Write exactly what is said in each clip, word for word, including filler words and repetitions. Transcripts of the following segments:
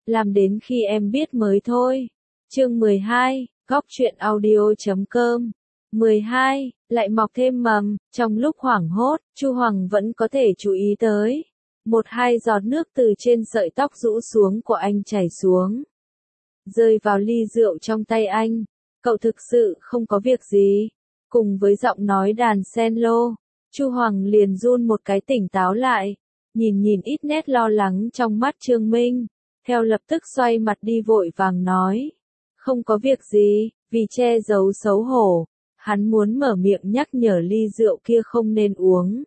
làm đến khi em biết mới thôi. Chương mười hai, góc truyện audio chấm com. mười hai, lại mọc thêm mầm, trong lúc hoảng hốt, Chu Hoàng vẫn có thể chú ý tới. Một hai giọt nước từ trên sợi tóc rũ xuống của anh chảy xuống. Rơi vào ly rượu trong tay anh. Cậu thực sự không có việc gì. Cùng với giọng nói đàn sen lô, Chu Hoàng liền run một cái tỉnh táo lại. Nhìn nhìn ít nét lo lắng trong mắt Trương Minh. Theo lập tức xoay mặt đi vội vàng nói. Không có việc gì, vì che giấu xấu hổ. Hắn muốn mở miệng nhắc nhở ly rượu kia không nên uống.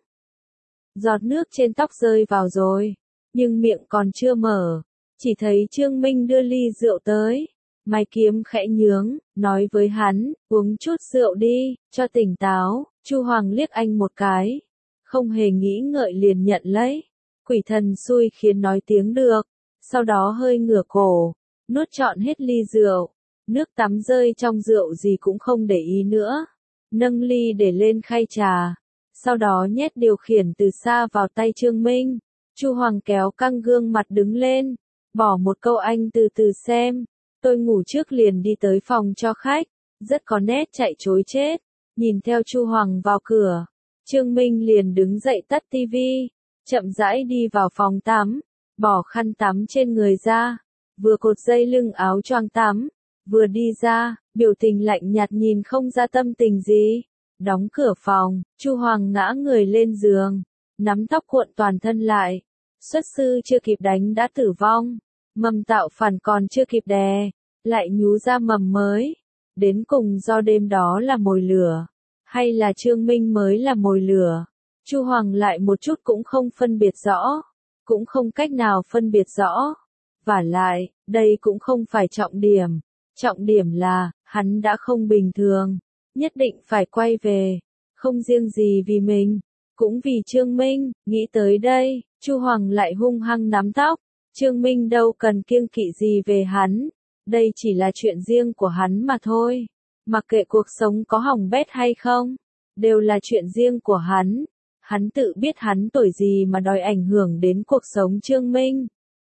Giọt nước trên tóc rơi vào rồi, nhưng miệng còn chưa mở. Chỉ thấy Trương Minh đưa ly rượu tới. Mày kiếm khẽ nhướng, nói với hắn, uống chút rượu đi, cho tỉnh táo. Chu Hoàng liếc anh một cái. Không hề nghĩ ngợi liền nhận lấy. Quỷ thần xui khiến nói tiếng được. Sau đó hơi ngửa cổ, nuốt trọn hết ly rượu. Nước tắm rơi trong rượu gì cũng không để ý nữa. Nâng ly để lên khay trà. Sau đó nhét điều khiển từ xa vào tay Trương Minh. Chu Hoàng kéo căng gương mặt đứng lên. Bỏ một câu anh từ từ xem. Tôi ngủ trước liền đi tới phòng cho khách. Rất có nét chạy chối chết. Nhìn theo Chu Hoàng vào cửa. Trương Minh liền đứng dậy tắt tivi. Chậm rãi đi vào phòng tắm. Bỏ khăn tắm trên người ra. Vừa cột dây lưng áo choàng tắm. Vừa đi ra, biểu tình lạnh nhạt nhìn không ra tâm tình gì. Đóng cửa phòng, Chu Hoàng ngã người lên giường. Nắm tóc cuộn toàn thân lại. Xuất sư chưa kịp đánh đã tử vong. Mầm tạo phản còn chưa kịp đè. Lại nhú ra mầm mới. Đến cùng do đêm đó là mồi lửa. Hay là Trương Minh mới là mồi lửa. Chu Hoàng lại một chút cũng không phân biệt rõ. Cũng không cách nào phân biệt rõ. Vả lại, đây cũng không phải trọng điểm. Trọng điểm là, hắn đã không bình thường. Nhất định phải quay về. Không riêng gì vì mình. Cũng vì Trương Minh. Nghĩ tới đây, Chu Hoàng lại hung hăng nắm tóc. Trương Minh đâu cần kiêng kỵ gì về hắn. Đây chỉ là chuyện riêng của hắn mà thôi. Mặc kệ cuộc sống có hỏng bét hay không. Đều là chuyện riêng của hắn. Hắn tự biết hắn tuổi gì mà đòi ảnh hưởng đến cuộc sống Trương Minh.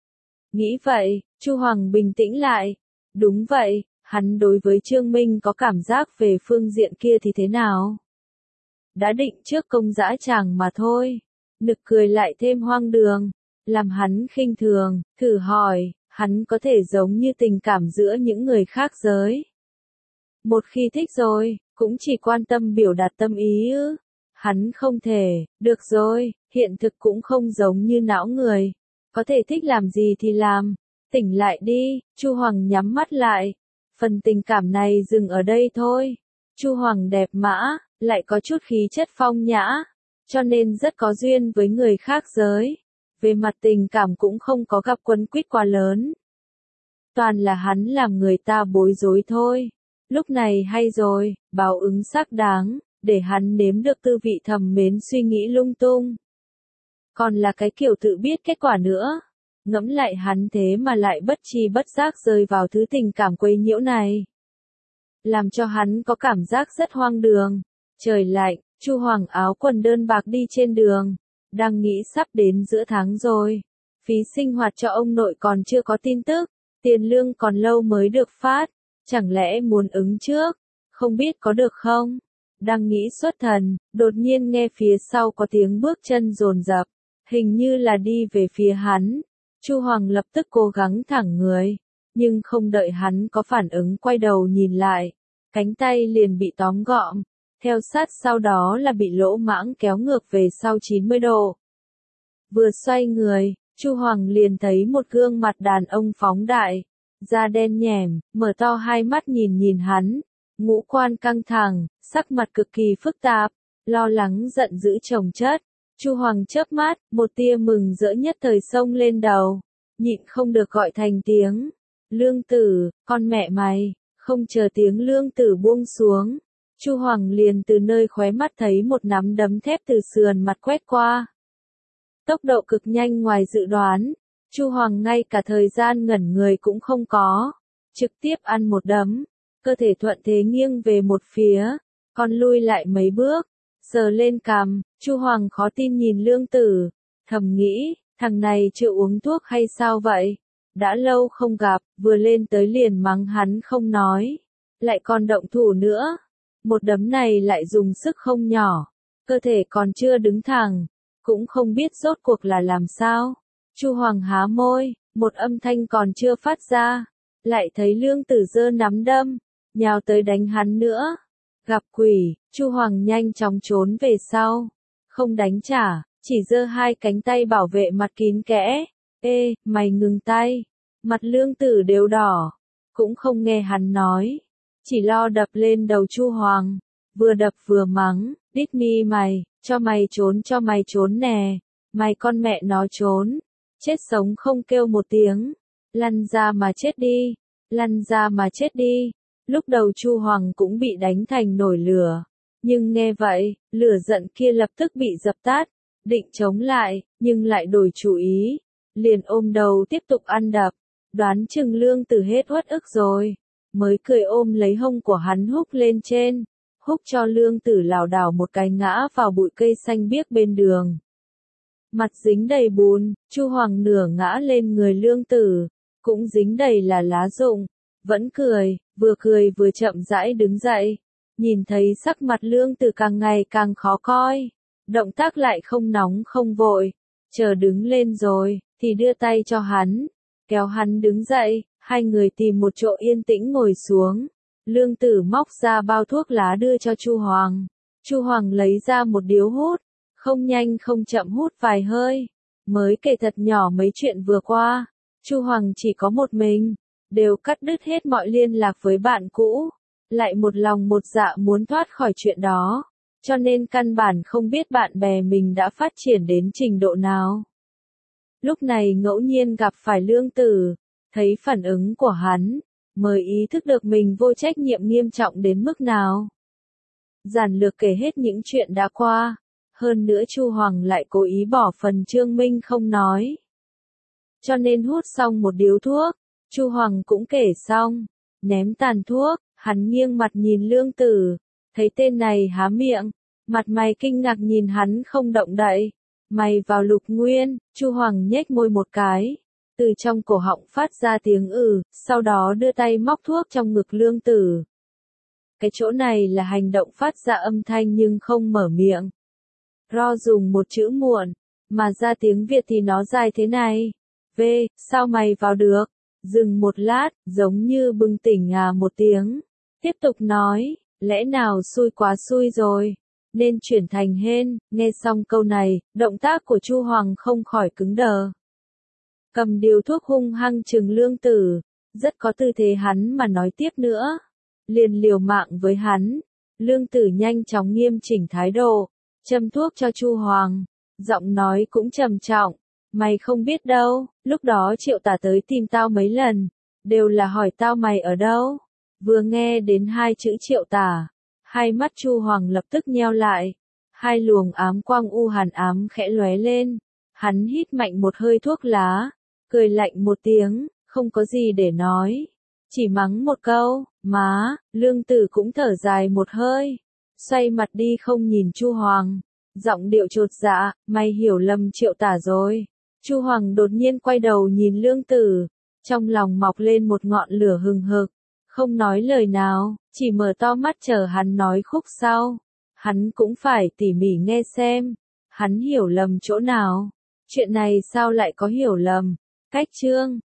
Nghĩ vậy, Chu Hoàng bình tĩnh lại. Đúng vậy, hắn đối với Trương Minh có cảm giác về phương diện kia thì thế nào? Đã định trước công dã tràng mà thôi. Nực cười lại thêm hoang đường. Làm hắn khinh thường, thử hỏi, hắn có thể giống như tình cảm giữa những người khác giới. Một khi thích rồi, cũng chỉ quan tâm biểu đạt tâm ý ư. Hắn không thể, được rồi, hiện thực cũng không giống như não người. Có thể thích làm gì thì làm. Tỉnh lại đi, Chu Hoàng nhắm mắt lại. Phần tình cảm này dừng ở đây thôi. Chu Hoàng đẹp mã, lại có chút khí chất phong nhã, cho nên rất có duyên với người khác giới. Về mặt tình cảm cũng không có gặp quấn quýt quá lớn. Toàn là hắn làm người ta bối rối thôi. Lúc này hay rồi, báo ứng xác đáng, để hắn nếm được tư vị thầm mến suy nghĩ lung tung. Còn là cái kiểu tự biết kết quả nữa. Ngẫm lại hắn thế mà lại bất tri bất giác rơi vào thứ tình cảm quấy nhiễu này. Làm cho hắn có cảm giác rất hoang đường. Trời lạnh, Chu Hoàng áo quần đơn bạc đi trên đường. Đang nghĩ sắp đến giữa tháng rồi. Phí sinh hoạt cho ông nội còn chưa có tin tức. Tiền lương còn lâu mới được phát. Chẳng lẽ muốn ứng trước? Không biết có được không? Đang nghĩ xuất thần, đột nhiên nghe phía sau có tiếng bước chân dồn dập. Hình như là đi về phía hắn. Chu Hoàng lập tức cố gắng thẳng người. Nhưng không đợi hắn có phản ứng quay đầu nhìn lại. Cánh tay liền bị tóm gọn. Theo sát sau đó là bị lỗ mãng kéo ngược về sau chín mươi độ. Vừa xoay người, Chu Hoàng liền thấy một gương mặt đàn ông phóng đại. Da đen nhẻm, mở to hai mắt nhìn nhìn hắn. Ngũ quan căng thẳng, sắc mặt cực kỳ phức tạp. Lo lắng giận dữ chồng chất. Chu Hoàng chớp mắt, một tia mừng rỡ nhất thời xông lên đầu. Nhịn không được gọi thành tiếng. Lương Tử, con mẹ mày. Không chờ tiếng Lương Tử buông xuống. Chu Hoàng liền từ nơi khóe mắt thấy một nắm đấm thép từ sườn mặt quét qua. Tốc độ cực nhanh ngoài dự đoán. Chu Hoàng ngay cả thời gian ngẩn người cũng không có. Trực tiếp ăn một đấm. Cơ thể thuận thế nghiêng về một phía. Còn lui lại mấy bước. Sờ lên cằm, Chu Hoàng khó tin nhìn Lương Tử. Thầm nghĩ, thằng này chưa uống thuốc hay sao vậy? đã lâu không gặp, vừa lên tới liền mắng hắn không nói, lại còn động thủ nữa. Một đấm này lại dùng sức không nhỏ, cơ thể còn chưa đứng thẳng, cũng không biết rốt cuộc là làm sao. Chu Hoàng há môi, một âm thanh còn chưa phát ra, lại thấy Lương Tử giơ nắm đâm, nhào tới đánh hắn nữa. Gặp quỷ, Chu Hoàng nhanh chóng trốn về sau, không đánh trả, chỉ giơ hai cánh tay bảo vệ mặt kín kẽ. Ê, mày ngừng tay. Mặt Lương Tử đều đỏ, cũng không nghe hắn nói, chỉ lo đập lên đầu Chu Hoàng, vừa đập vừa mắng, đít mi mày, cho mày trốn cho mày trốn nè, mày con mẹ nó trốn, chết sống không kêu một tiếng, lăn ra mà chết đi, lăn ra mà chết đi. Lúc đầu Chu Hoàng cũng bị đánh thành nổi lửa, nhưng nghe vậy, lửa giận kia lập tức bị dập tắt, định chống lại, nhưng lại đổi chủ ý, liền ôm đầu tiếp tục ăn đập, đoán chừng Lương Tử hết uất ức rồi, mới cười ôm lấy hông của hắn húc lên trên, húc cho Lương Tử lảo đảo một cái ngã vào bụi cây xanh biếc bên đường. Mặt dính đầy bùn, Chu Hoàng nửa ngã lên người Lương Tử, cũng dính đầy là lá rụng, vẫn cười, vừa cười vừa chậm rãi đứng dậy, nhìn thấy sắc mặt Lương Tử càng ngày càng khó coi, động tác lại không nóng không vội, chờ đứng lên rồi, thì đưa tay cho hắn, kéo hắn đứng dậy, hai người tìm một chỗ yên tĩnh ngồi xuống. Lương Tử móc ra bao thuốc lá đưa cho Chu Hoàng. Chu Hoàng lấy ra một điếu hút, không nhanh không chậm hút vài hơi, mới kể thật nhỏ mấy chuyện vừa qua. Chu Hoàng chỉ có một mình, đều cắt đứt hết mọi liên lạc với bạn cũ, lại một lòng một dạ muốn thoát khỏi chuyện đó, cho nên căn bản không biết bạn bè mình đã phát triển đến trình độ nào. Lúc này ngẫu nhiên gặp phải Lương Tử, thấy phản ứng của hắn, mới ý thức được mình vô trách nhiệm nghiêm trọng đến mức nào. Giản lược kể hết những chuyện đã qua, hơn nữa Chu Hoàng lại cố ý bỏ phần Trương Minh không nói. Cho nên hút xong một điếu thuốc, Chu Hoàng cũng kể xong, ném tàn thuốc, hắn nghiêng mặt nhìn Lương Tử, thấy tên này há miệng, mặt mày kinh ngạc nhìn hắn không động đậy. Mày vào Lục Nguyên, Chu Hoàng nhếch môi một cái, từ trong cổ họng phát ra tiếng ừ, sau đó đưa tay móc thuốc trong ngực Lương Tử. Cái chỗ này là hành động phát ra âm thanh nhưng không mở miệng. Ro dùng một chữ muộn, mà ra tiếng Việt thì nó dài thế này. V, sao mày vào được? Dừng một lát, giống như bừng tỉnh à một tiếng. Tiếp tục nói, lẽ nào xui quá xui rồi, nên chuyển thành hên. Nghe xong câu này, động tác của Chu Hoàng không khỏi cứng đờ. Cầm điếu thuốc hung hăng trừng Lương Tử, rất có tư thế hắn mà nói tiếp nữa. Liền liều mạng với hắn, Lương Tử nhanh chóng nghiêm chỉnh thái độ, châm thuốc cho Chu Hoàng, giọng nói cũng trầm trọng, mày không biết đâu, lúc đó Triệu Tả tới tìm tao mấy lần, đều là hỏi tao mày ở đâu. Vừa nghe đến hai chữ Triệu Tả, hai mắt Chu Hoàng lập tức nheo lại, hai luồng ám quang u hàn ám khẽ lóe lên, hắn hít mạnh một hơi thuốc lá, cười lạnh một tiếng, không có gì để nói, chỉ mắng một câu, má. Lương Tử cũng thở dài một hơi, xoay mặt đi không nhìn Chu Hoàng, giọng điệu chột dạ, mày hiểu lầm Triệu Tả rồi. Chu Hoàng đột nhiên quay đầu nhìn Lương Tử, trong lòng mọc lên một ngọn lửa hừng hực, không nói lời nào, chỉ mở to mắt chờ hắn nói khúc sau. Hắn cũng phải tỉ mỉ nghe xem, hắn hiểu lầm chỗ nào, chuyện này sao lại có hiểu lầm. Cách chương